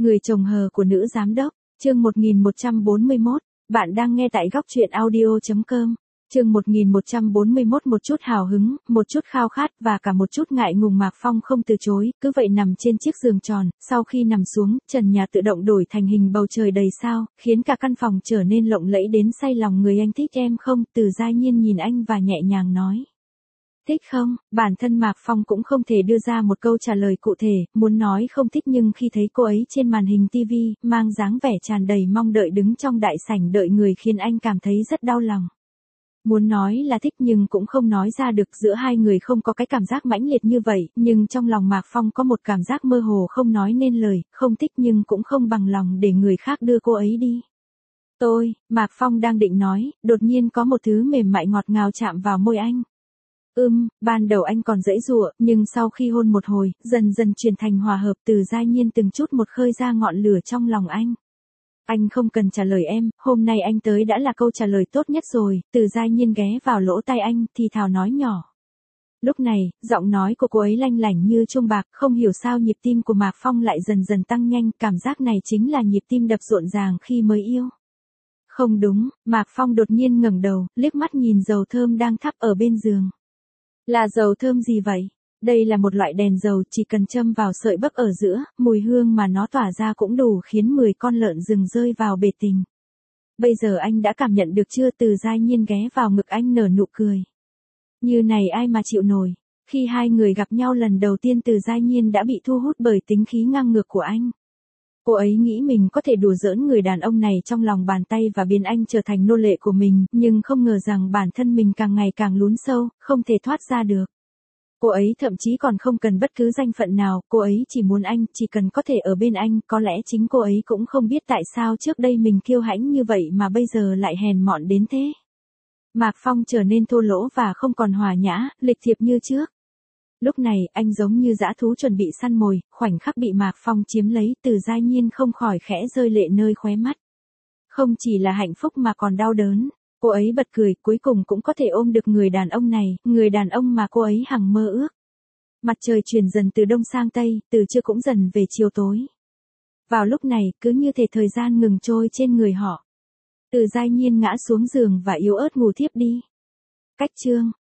Người chồng hờ của nữ giám đốc, chương 1141, bạn đang nghe tại góc truyện audio.com. Chương 1141, một chút hào hứng, một chút khao khát và cả một chút ngại ngùng Mạc Phong không từ chối, cứ vậy nằm trên chiếc giường tròn, sau khi nằm xuống, trần nhà tự động đổi thành hình bầu trời đầy sao, khiến cả căn phòng trở nên lộng lẫy đến say lòng người. Anh thích em không? Từ Giai Nhiên nhìn anh và nhẹ nhàng nói. Thích không? Bản thân Mạc Phong cũng không thể đưa ra một câu trả lời cụ thể, muốn nói không thích nhưng khi thấy cô ấy trên màn hình TV, mang dáng vẻ tràn đầy mong đợi đứng trong đại sảnh đợi người khiến anh cảm thấy rất đau lòng. Muốn nói là thích nhưng cũng không nói ra được, giữa hai người không có cái cảm giác mãnh liệt như vậy, nhưng trong lòng Mạc Phong có một cảm giác mơ hồ không nói nên lời, không thích nhưng cũng không bằng lòng để người khác đưa cô ấy đi. Mạc Phong đang định nói, đột nhiên có một thứ mềm mại ngọt ngào chạm vào môi anh. Ban đầu anh còn giãy giụa, nhưng sau khi hôn một hồi, dần dần chuyển thành hòa hợp. Từ Giai Nhiên từng chút một khơi ra ngọn lửa trong lòng anh. Anh không cần trả lời em, hôm nay anh tới đã là câu trả lời tốt nhất rồi. Từ Giai Nhiên ghé vào lỗ tai anh, thì thào nói nhỏ. Lúc này, giọng nói của cô ấy lanh lảnh như chuông bạc, không hiểu sao nhịp tim của Mạc Phong lại dần dần tăng nhanh, cảm giác này chính là nhịp tim đập rộn ràng khi mới yêu. Không đúng, Mạc Phong đột nhiên ngẩng đầu, liếc mắt nhìn dầu thơm đang thắp ở bên giường. Là dầu thơm gì vậy? Đây là một loại đèn dầu, chỉ cần châm vào sợi bấc ở giữa, mùi hương mà nó tỏa ra cũng đủ khiến 10 con lợn rừng rơi vào bể tình. Bây giờ anh đã cảm nhận được chưa? Từ Giai Nhiên ghé vào ngực anh nở nụ cười. Như này ai mà chịu nổi. Khi hai người gặp nhau lần đầu tiên, Từ Giai Nhiên đã bị thu hút bởi tính khí ngang ngược của anh. Cô ấy nghĩ mình có thể đùa giỡn người đàn ông này trong lòng bàn tay và biến anh trở thành nô lệ của mình, nhưng không ngờ rằng bản thân mình càng ngày càng lún sâu, không thể thoát ra được. Cô ấy thậm chí còn không cần bất cứ danh phận nào, cô ấy chỉ muốn anh, chỉ cần có thể ở bên anh. Có lẽ chính cô ấy cũng không biết tại sao trước đây mình kiêu hãnh như vậy mà bây giờ lại hèn mọn đến thế. Mạc Phong trở nên thô lỗ và không còn hòa nhã, lịch thiệp như trước. Lúc này, anh giống như dã thú chuẩn bị săn mồi, khoảnh khắc bị Mạc Phong chiếm lấy, Từ Giai Nhiên không khỏi khẽ rơi lệ nơi khóe mắt. Không chỉ là hạnh phúc mà còn đau đớn. Cô ấy bật cười, cuối cùng cũng có thể ôm được người đàn ông này, người đàn ông mà cô ấy hằng mơ ước. Mặt trời chuyển dần từ đông sang tây, từ trưa cũng dần về chiều tối. Vào lúc này, cứ như thể thời gian ngừng trôi trên người họ. Từ Giai Nhiên ngã xuống giường và yếu ớt ngủ thiếp đi. Cách chương